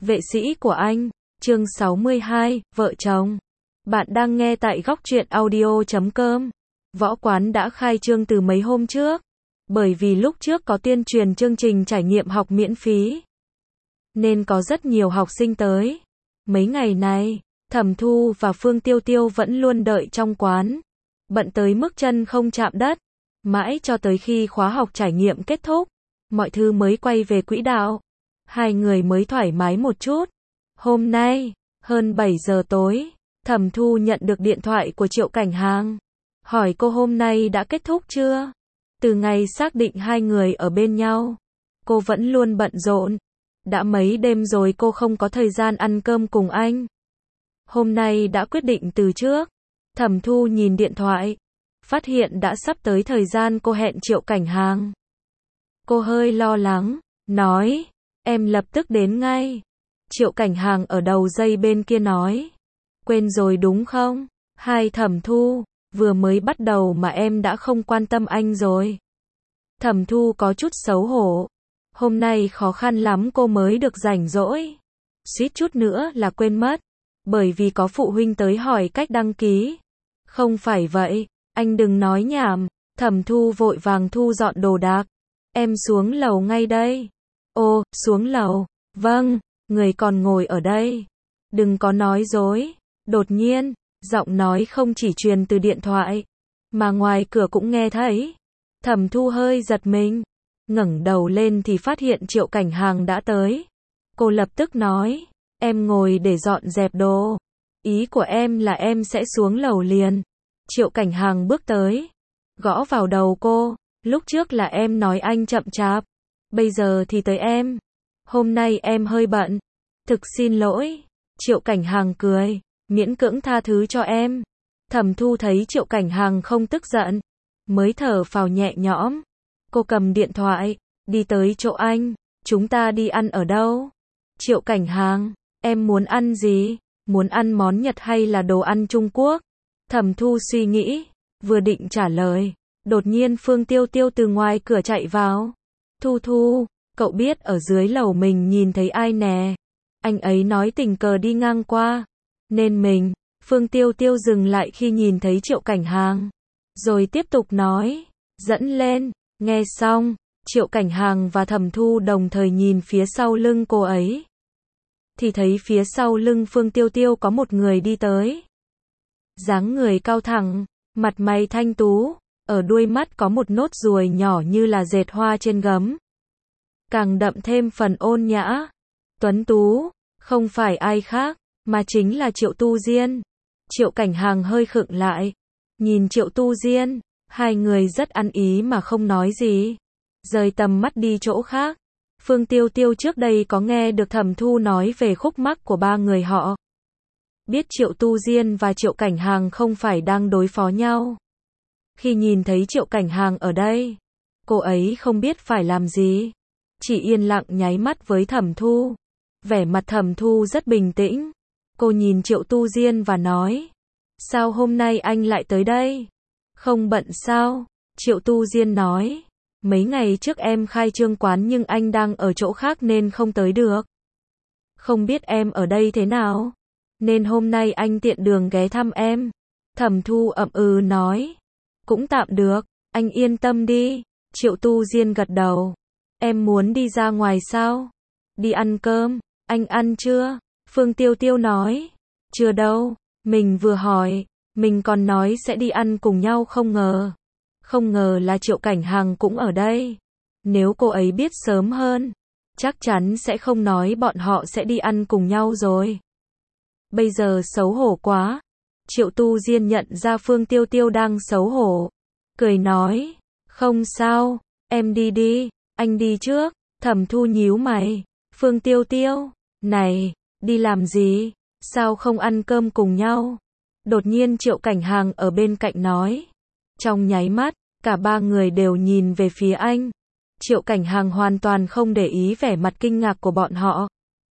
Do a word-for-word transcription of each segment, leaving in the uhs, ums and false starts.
Vệ sĩ của anh, chương sáu mươi hai, vợ chồng. Bạn đang nghe tại góc truyện audio chấm com. Võ quán đã khai trương từ mấy hôm trước, bởi vì lúc trước có tuyên truyền chương trình trải nghiệm học miễn phí, nên có rất nhiều học sinh tới. Mấy ngày này, Thẩm Thu và Phương Tiêu Tiêu vẫn luôn đợi trong quán, bận tới mức chân không chạm đất, mãi cho tới khi khóa học trải nghiệm kết thúc, mọi thứ mới quay về quỹ đạo. Hai người mới thoải mái một chút. Hôm nay, hơn bảy giờ tối, Thẩm Thu nhận được điện thoại của Triệu Cảnh Hàng, hỏi cô hôm nay đã kết thúc chưa? Từ ngày xác định hai người ở bên nhau, cô vẫn luôn bận rộn. Đã mấy đêm rồi cô không có thời gian ăn cơm cùng anh. Hôm nay đã quyết định từ trước. Thẩm Thu nhìn điện thoại, phát hiện đã sắp tới thời gian cô hẹn Triệu Cảnh Hàng. Cô hơi lo lắng, nói, em lập tức đến ngay. Triệu Cảnh Hàng ở đầu dây bên kia nói, quên rồi đúng không? Hai Thẩm Thu, vừa mới bắt đầu mà em đã không quan tâm anh rồi. Thẩm Thu có chút xấu hổ. Hôm nay khó khăn lắm cô mới được rảnh rỗi. Suýt chút nữa là quên mất. Bởi vì có phụ huynh tới hỏi cách đăng ký. Không phải vậy, anh đừng nói nhảm. Thẩm Thu vội vàng thu dọn đồ đạc. Em xuống lầu ngay đây. Ô, xuống lầu. Vâng, người còn ngồi ở đây. Đừng có nói dối. Đột nhiên, giọng nói không chỉ truyền từ điện thoại, mà ngoài cửa cũng nghe thấy. Thẩm Thu hơi giật mình, ngẩng đầu lên thì phát hiện Triệu Cảnh Hàng đã tới. Cô lập tức nói, em ngồi để dọn dẹp đồ. Ý của em là em sẽ xuống lầu liền. Triệu Cảnh Hàng bước tới, gõ vào đầu cô. Lúc trước là em nói anh chậm chạp, bây giờ thì tới em. Hôm nay em hơi bận, thực xin lỗi. Triệu Cảnh Hàng cười, miễn cưỡng tha thứ cho em. Thẩm Thu thấy Triệu Cảnh Hàng không tức giận, mới thở phào nhẹ nhõm. Cô cầm điện thoại, đi tới chỗ anh. Chúng ta đi ăn ở đâu? Triệu Cảnh Hàng, em muốn ăn gì? Muốn ăn món Nhật hay là đồ ăn Trung Quốc? Thẩm Thu suy nghĩ, vừa định trả lời, đột nhiên Phương Tiêu Tiêu từ ngoài cửa chạy vào. Thu Thu, cậu biết ở dưới lầu mình nhìn thấy ai nè? Anh ấy nói tình cờ đi ngang qua, nên mình. Phương Tiêu Tiêu dừng lại khi nhìn thấy Triệu Cảnh Hàng, rồi tiếp tục nói, dẫn lên. Nghe xong, Triệu Cảnh Hàng và Thẩm Thu đồng thời nhìn phía sau lưng cô ấy, thì thấy phía sau lưng Phương Tiêu Tiêu có một người đi tới. Dáng người cao thẳng, mặt mày thanh tú, ở đuôi mắt có một nốt ruồi nhỏ như là dệt hoa trên gấm, càng đậm thêm phần ôn nhã, tuấn tú, không phải ai khác, mà chính là Triệu Tu Diên. Triệu Cảnh Hàng hơi khựng lại, nhìn Triệu Tu Diên, hai người rất ăn ý mà không nói gì, rời tầm mắt đi chỗ khác. Phương Tiêu Tiêu trước đây có nghe được Thẩm Thu nói về khúc mắc của ba người họ, biết Triệu Tu Diên và Triệu Cảnh Hàng không phải đang đối phó nhau. Khi nhìn thấy Triệu Cảnh Hàng ở đây, cô ấy không biết phải làm gì, chỉ yên lặng nháy mắt với Thẩm Thu. Vẻ mặt Thẩm Thu rất bình tĩnh. Cô nhìn Triệu Tu Diên và nói, sao hôm nay anh lại tới đây? Không bận sao? Triệu Tu Diên nói, mấy ngày trước em khai trương quán nhưng anh đang ở chỗ khác nên không tới được. Không biết em ở đây thế nào, nên hôm nay anh tiện đường ghé thăm em. Thẩm Thu ậm ừ nói, cũng tạm được, anh yên tâm đi. Triệu Tu Diên gật đầu, em muốn đi ra ngoài sao? Đi ăn cơm, anh ăn chưa? Phương Tiêu Tiêu nói, chưa đâu, mình vừa hỏi, mình còn nói sẽ đi ăn cùng nhau không ngờ. Không ngờ là Triệu Cảnh Hàng cũng ở đây. Nếu cô ấy biết sớm hơn, chắc chắn sẽ không nói bọn họ sẽ đi ăn cùng nhau rồi. Bây giờ xấu hổ quá. Triệu Tu Diên nhận ra Phương Tiêu Tiêu đang xấu hổ, cười nói, không sao, em đi đi, anh đi trước. Thẩm Thu nhíu mày, Phương Tiêu Tiêu, này, đi làm gì? Sao không ăn cơm cùng nhau? Đột nhiên Triệu Cảnh Hàng ở bên cạnh nói. Trong nháy mắt, cả ba người đều nhìn về phía anh. Triệu Cảnh Hàng hoàn toàn không để ý vẻ mặt kinh ngạc của bọn họ.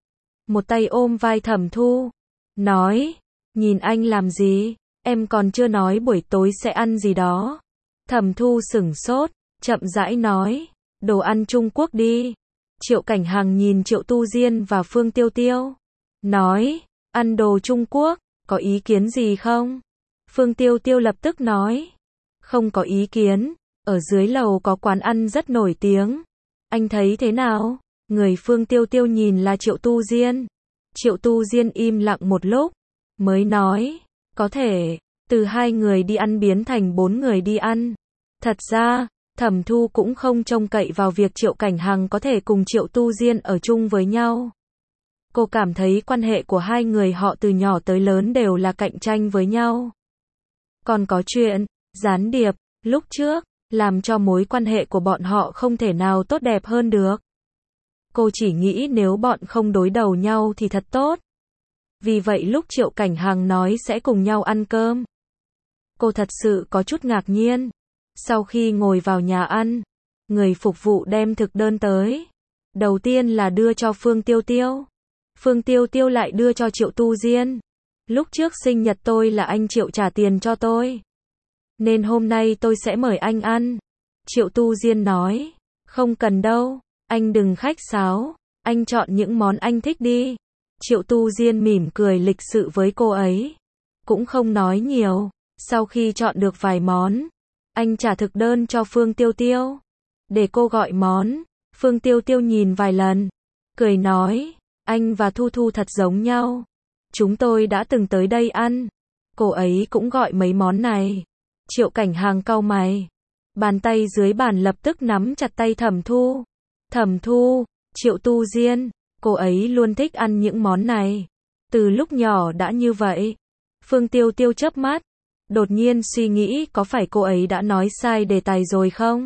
Một tay ôm vai Thẩm Thu, nói, nhìn anh làm gì? Em còn chưa nói buổi tối sẽ ăn gì đó. Thẩm Thu sửng sốt, chậm rãi nói, đồ ăn Trung Quốc đi. Triệu Cảnh Hằng nhìn Triệu Tu Diên và Phương Tiêu Tiêu. Nói, ăn đồ Trung Quốc, có ý kiến gì không? Phương Tiêu Tiêu lập tức nói. Không có ý kiến, ở dưới lầu có quán ăn rất nổi tiếng. Anh thấy thế nào? Người Phương Tiêu Tiêu nhìn là Triệu Tu Diên. Triệu Tu Diên im lặng một lúc, mới nói, có thể, từ hai người đi ăn biến thành bốn người đi ăn. Thật ra, Thẩm Thu cũng không trông cậy vào việc Triệu Cảnh Hằng có thể cùng Triệu Tu Diên ở chung với nhau. Cô cảm thấy quan hệ của hai người họ từ nhỏ tới lớn đều là cạnh tranh với nhau. Còn có chuyện, gián điệp, lúc trước, làm cho mối quan hệ của bọn họ không thể nào tốt đẹp hơn được. Cô chỉ nghĩ nếu bọn không đối đầu nhau thì thật tốt. Vì vậy lúc Triệu Cảnh Hằng nói sẽ cùng nhau ăn cơm, cô thật sự có chút ngạc nhiên. Sau khi ngồi vào nhà ăn, người phục vụ đem thực đơn tới. Đầu tiên là đưa cho Phương Tiêu Tiêu. Phương Tiêu Tiêu lại đưa cho Triệu Tu Diên. Lúc trước sinh nhật tôi là anh Triệu trả tiền cho tôi, nên hôm nay tôi sẽ mời anh ăn. Triệu Tu Diên nói, không cần đâu, anh đừng khách sáo, anh chọn những món anh thích đi. Triệu Tu Diên mỉm cười lịch sự với cô ấy, cũng không nói nhiều. Sau khi chọn được vài món, anh trả thực đơn cho Phương Tiêu Tiêu, để cô gọi món. Phương Tiêu Tiêu nhìn vài lần, cười nói, anh và Thu Thu thật giống nhau. Chúng tôi đã từng tới đây ăn. Cô ấy cũng gọi mấy món này. Triệu Cảnh Hằng cau mày. Bàn tay dưới bàn lập tức nắm chặt tay Thẩm Thu. Thẩm Thu, Triệu Tu Diên, cô ấy luôn thích ăn những món này. Từ lúc nhỏ đã như vậy. Phương Tiêu Tiêu chớp mắt, đột nhiên suy nghĩ có phải cô ấy đã nói sai đề tài rồi không?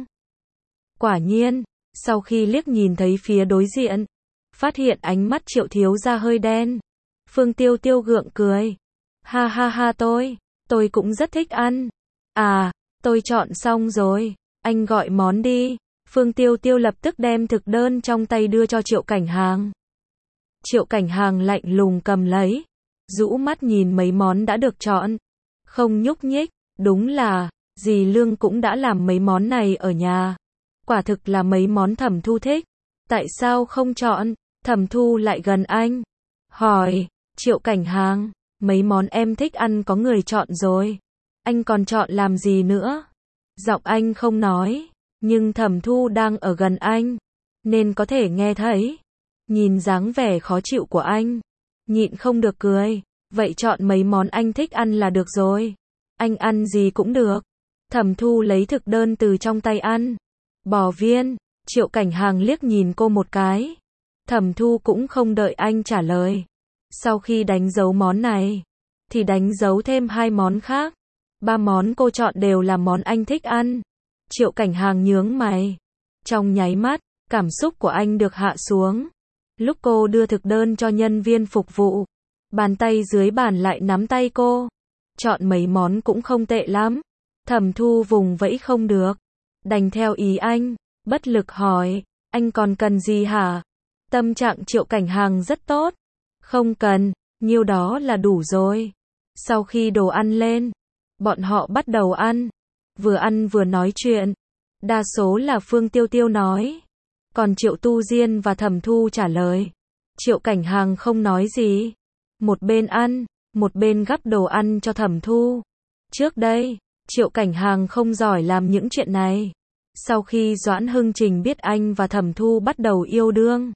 Quả nhiên, sau khi liếc nhìn thấy phía đối diện, phát hiện ánh mắt Triệu thiếu gia hơi đen. Phương Tiêu Tiêu gượng cười. Ha ha ha tôi, tôi cũng rất thích ăn. À, tôi chọn xong rồi, anh gọi món đi. Phương Tiêu Tiêu lập tức đem thực đơn trong tay đưa cho Triệu Cảnh Hằng. Triệu Cảnh Hằng lạnh lùng cầm lấy, rũ mắt nhìn mấy món đã được chọn, không nhúc nhích. Đúng là, dì Lương cũng đã làm mấy món này ở nhà. Quả thực là mấy món Thẩm Thu thích. Tại sao không chọn? Thẩm Thu lại gần anh, hỏi, Triệu Cảnh Hằng, mấy món em thích ăn có người chọn rồi, anh còn chọn làm gì nữa? Giọng anh không nói, nhưng Thẩm Thu đang ở gần anh, nên có thể nghe thấy. Nhìn dáng vẻ khó chịu của anh, nhịn không được cười. Vậy chọn mấy món anh thích ăn là được rồi. Anh ăn gì cũng được. Thẩm Thu lấy thực đơn từ trong tay ăn. Bò viên. Triệu Cảnh Hằng liếc nhìn cô một cái. Thẩm Thu cũng không đợi anh trả lời. Sau khi đánh dấu món này, thì đánh dấu thêm hai món khác. Ba món cô chọn đều là món anh thích ăn. Triệu Cảnh Hằng nhướng mày. Trong nháy mắt, cảm xúc của anh được hạ xuống. Lúc cô đưa thực đơn cho nhân viên phục vụ, bàn tay dưới bàn lại nắm tay cô. Chọn mấy món cũng không tệ lắm. Thẩm Thu vùng vẫy không được, đành theo ý anh, bất lực hỏi, anh còn cần gì hả? Tâm trạng Triệu Cảnh Hằng rất tốt. Không cần, nhiêu đó là đủ rồi. Sau khi đồ ăn lên, bọn họ bắt đầu ăn. Vừa ăn vừa nói chuyện. Đa số là Phương Tiêu Tiêu nói, còn Triệu Tu Diên và Thẩm Thu trả lời. Triệu Cảnh Hằng không nói gì, một bên ăn, một bên gắp đồ ăn cho Thẩm Thu. Trước đây, Triệu Cảnh Hằng không giỏi làm những chuyện này. Sau khi Doãn Hưng Trình biết anh và Thẩm Thu bắt đầu yêu đương,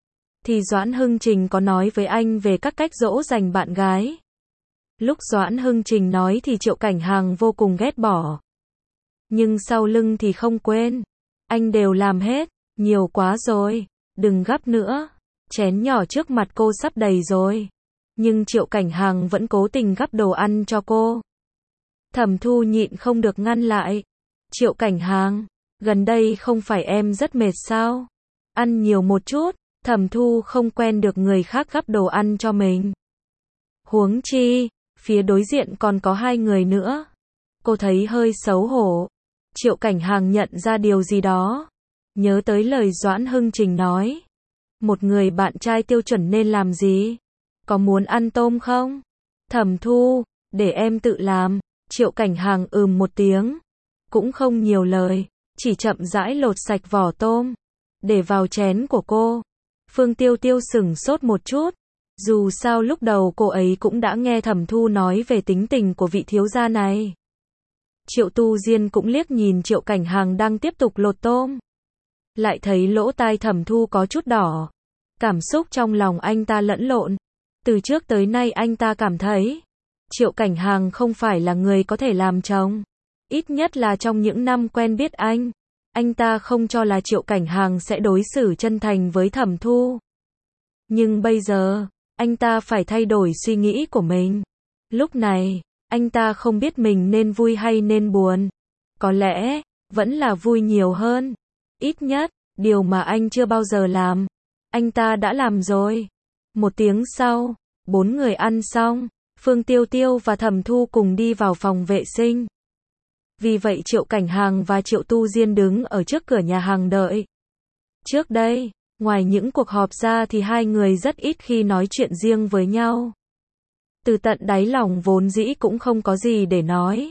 thì Doãn Hưng Trình có nói với anh về các cách dỗ dành bạn gái. Lúc Doãn Hưng Trình nói thì Triệu Cảnh Hằng vô cùng ghét bỏ. Nhưng sau lưng thì không quên. Anh đều làm hết, nhiều quá rồi, đừng gắp nữa. Chén nhỏ trước mặt cô sắp đầy rồi. Nhưng Triệu Cảnh Hằng vẫn cố tình gắp đồ ăn cho cô. Thẩm Thu nhịn không được ngăn lại. Triệu Cảnh Hằng, gần đây không phải em rất mệt sao? Ăn nhiều một chút. Thẩm Thu không quen được người khác gắp đồ ăn cho mình. Huống chi, phía đối diện còn có hai người nữa. Cô thấy hơi xấu hổ. Triệu Cảnh Hằng nhận ra điều gì đó. Nhớ tới lời Doãn Hưng Trình nói. Một người bạn trai tiêu chuẩn nên làm gì? Có muốn ăn tôm không? Thẩm Thu, để em tự làm. Triệu Cảnh Hằng ừm một tiếng. Cũng không nhiều lời, chỉ chậm rãi lột sạch vỏ tôm. để vào chén của cô. Phương Tiêu Tiêu sửng sốt một chút. Dù sao lúc đầu cô ấy cũng đã nghe Thẩm Thu nói về tính tình của vị thiếu gia này. Triệu Tu Diên cũng liếc nhìn Triệu Cảnh Hàng đang tiếp tục lột tôm. Lại thấy lỗ tai Thẩm Thu có chút đỏ. Cảm xúc trong lòng anh ta lẫn lộn. Từ trước tới nay anh ta cảm thấy Triệu Cảnh Hàng không phải là người có thể làm chồng. Ít nhất là trong những năm quen biết anh, anh ta không cho là Triệu Cảnh Hàng sẽ đối xử chân thành với Thẩm Thu. Nhưng bây giờ, anh ta phải thay đổi suy nghĩ của mình. Lúc này, anh ta không biết mình nên vui hay nên buồn. Có lẽ, vẫn là vui nhiều hơn. Ít nhất, điều mà anh chưa bao giờ làm, anh ta đã làm rồi. Một tiếng sau, bốn người ăn xong, Phương Tiêu Tiêu và Thẩm Thu cùng đi vào phòng vệ sinh. Vì vậy Triệu Cảnh Hàng và Triệu Tu Diên đứng ở trước cửa nhà hàng đợi. Trước đây, ngoài những cuộc họp ra thì hai người rất ít khi nói chuyện riêng với nhau. Từ tận đáy lòng vốn dĩ cũng không có gì để nói.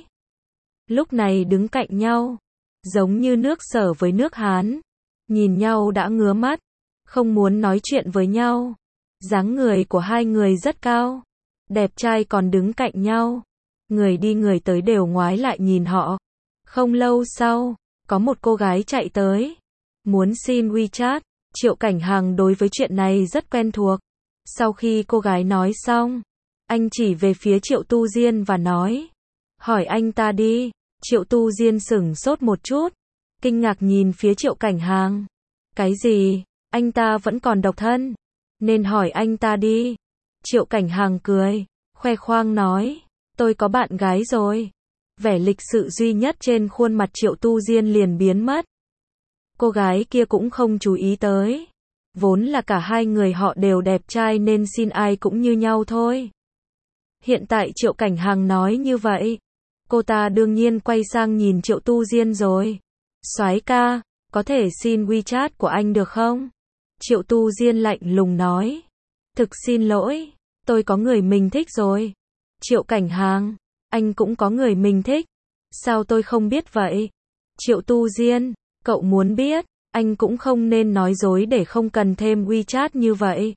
Lúc này đứng cạnh nhau, giống như nước Sở với nước Hán, nhìn nhau đã ngứa mắt, không muốn nói chuyện với nhau. Dáng người của hai người rất cao, đẹp trai còn đứng cạnh nhau. Người đi người tới đều ngoái lại nhìn họ. Không lâu sau, có một cô gái chạy tới, muốn xin WeChat. Triệu Cảnh Hàng đối với chuyện này rất quen thuộc. Sau khi cô gái nói xong, anh chỉ về phía Triệu Tu Diên và nói, hỏi anh ta đi. Triệu Tu Diên sửng sốt một chút, kinh ngạc nhìn phía Triệu Cảnh Hàng. Cái gì, anh ta vẫn còn độc thân, nên hỏi anh ta đi. Triệu Cảnh Hàng cười, khoe khoang nói, tôi có bạn gái rồi. Vẻ lịch sự duy nhất trên khuôn mặt Triệu Tu Diên liền biến mất. Cô gái kia cũng không chú ý tới. Vốn là cả hai người họ đều đẹp trai nên xin ai cũng như nhau thôi. Hiện tại Triệu Cảnh Hàng nói như vậy, cô ta đương nhiên quay sang nhìn Triệu Tu Diên rồi. Soái ca, có thể xin WeChat của anh được không? Triệu Tu Diên lạnh lùng nói. Thực xin lỗi, tôi có người mình thích rồi. Triệu Cảnh Hàng, anh cũng có người mình thích. Sao tôi không biết vậy? Triệu Tu Diên, cậu muốn biết, anh cũng không nên nói dối để không cần thêm WeChat như vậy.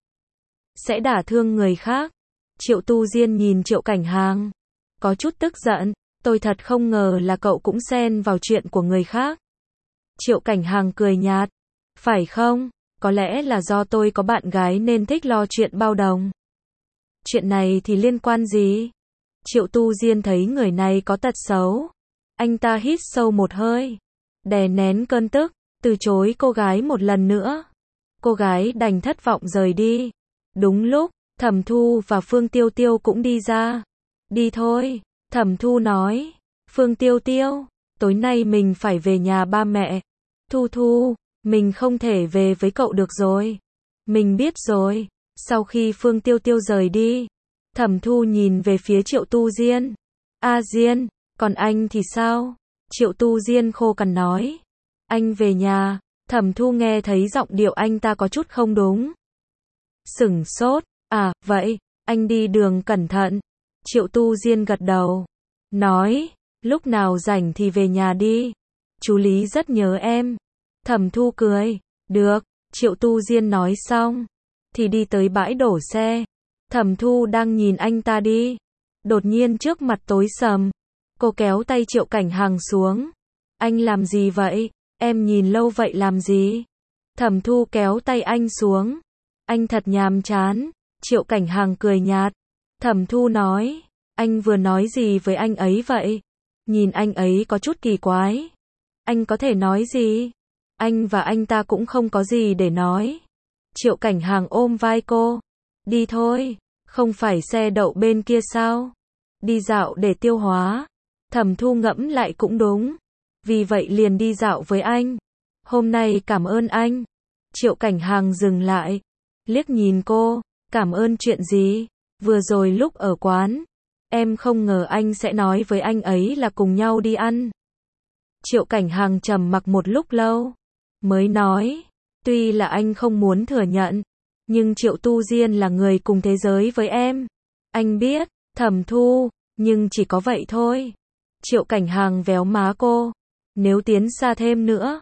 Sẽ đả thương người khác. Triệu Tu Diên nhìn Triệu Cảnh Hàng, có chút tức giận. Tôi thật không ngờ là cậu cũng xen vào chuyện của người khác. Triệu Cảnh Hàng cười nhạt. Phải không? Có lẽ là do tôi có bạn gái nên thích lo chuyện bao đồng. Chuyện này thì liên quan gì? Triệu Tu Diên thấy người này có tật xấu. Anh ta hít sâu một hơi, đè nén cơn tức, từ chối cô gái một lần nữa. Cô gái đành thất vọng rời đi. Đúng lúc, Thẩm Thu và Phương Tiêu Tiêu cũng đi ra. Đi thôi, Thẩm Thu nói. Phương Tiêu Tiêu, tối nay mình phải về nhà ba mẹ. Thu Thu, mình không thể về với cậu được rồi. Mình biết rồi. Sau khi Phương Tiêu Tiêu rời đi, Thẩm Thu nhìn về phía Triệu Tu Diên. A Diên, còn anh thì sao? Triệu Tu Diên khô cằn nói. Anh về nhà. Thẩm Thu nghe thấy giọng điệu anh ta có chút không đúng. Sửng sốt. À, vậy, anh đi đường cẩn thận. Triệu Tu Diên gật đầu. Nói, lúc nào rảnh thì về nhà đi. Chú Lý rất nhớ em. Thẩm Thu cười. Được, Triệu Tu Diên nói xong, thì đi tới bãi đổ xe. Thẩm Thu đang nhìn anh ta đi. Đột nhiên trước mặt tối sầm. Cô kéo tay Triệu Cảnh Hàng xuống. Anh làm gì vậy? Em nhìn lâu vậy làm gì? Thẩm Thu kéo tay anh xuống. Anh thật nhàm chán. Triệu Cảnh Hàng cười nhạt. Thẩm Thu nói. Anh vừa nói gì với anh ấy vậy? Nhìn anh ấy có chút kỳ quái. Anh có thể nói gì? Anh và anh ta cũng không có gì để nói. Triệu Cảnh Hàng ôm vai cô. Đi thôi, không phải xe đậu bên kia sao? Đi dạo để tiêu hóa. Thẩm Thu ngẫm lại cũng đúng. Vì vậy liền đi dạo với anh. Hôm nay cảm ơn anh. Triệu Cảnh Hàng dừng lại, liếc nhìn cô. Cảm ơn chuyện gì? Vừa rồi lúc ở quán, em không ngờ anh sẽ nói với anh ấy là cùng nhau đi ăn. Triệu Cảnh Hàng trầm mặc một lúc lâu, mới nói, tuy là anh không muốn thừa nhận, nhưng Triệu Tu Diên là người cùng thế giới với em. Anh biết, Thẩm Thu, nhưng chỉ có vậy thôi. Triệu Cảnh Hàng véo má cô. Nếu tiến xa thêm nữa,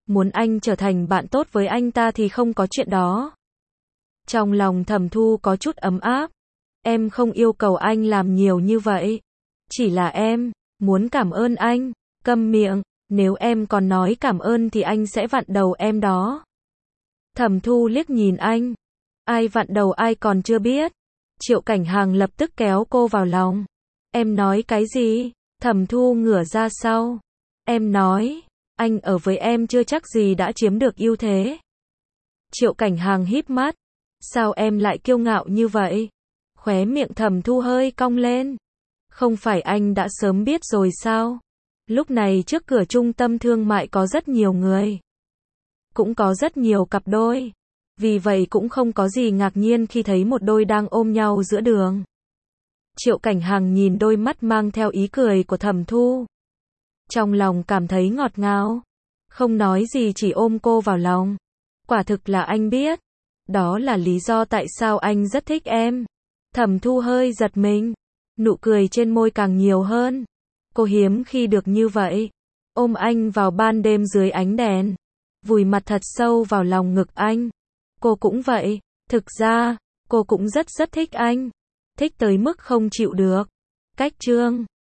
muốn anh trở thành bạn tốt với anh ta thì không có chuyện đó. Trong lòng Thẩm Thu có chút ấm áp. Em không yêu cầu anh làm nhiều như vậy. Chỉ là em muốn cảm ơn anh. Câm miệng, nếu em còn nói cảm ơn thì anh sẽ vặn đầu em đó. Thẩm Thu liếc nhìn anh. Ai vặn đầu ai còn chưa biết. Triệu Cảnh Hàng lập tức kéo cô vào lòng. Em nói cái gì? Thẩm Thu ngửa ra sau. Em nói, anh ở với em chưa chắc gì đã chiếm được ưu thế. Triệu Cảnh Hàng híp mắt. Sao em lại kiêu ngạo như vậy? Khóe miệng Thẩm Thu hơi cong lên. Không phải anh đã sớm biết rồi sao? Lúc này trước cửa trung tâm thương mại có rất nhiều người. Cũng có rất nhiều cặp đôi. Vì vậy cũng không có gì ngạc nhiên khi thấy một đôi đang ôm nhau giữa đường. Triệu Cảnh Hàng nhìn đôi mắt mang theo ý cười của Thẩm Thu. Trong lòng cảm thấy ngọt ngào. Không nói gì chỉ ôm cô vào lòng. Quả thực là anh biết. Đó là lý do tại sao anh rất thích em. Thẩm Thu hơi giật mình. Nụ cười trên môi càng nhiều hơn. Cô hiếm khi được như vậy. Ôm anh vào ban đêm dưới ánh đèn. Vùi mặt thật sâu vào lòng ngực anh. Cô cũng vậy. Thực ra, cô cũng rất rất thích anh. Thích tới mức không chịu được. Cách chương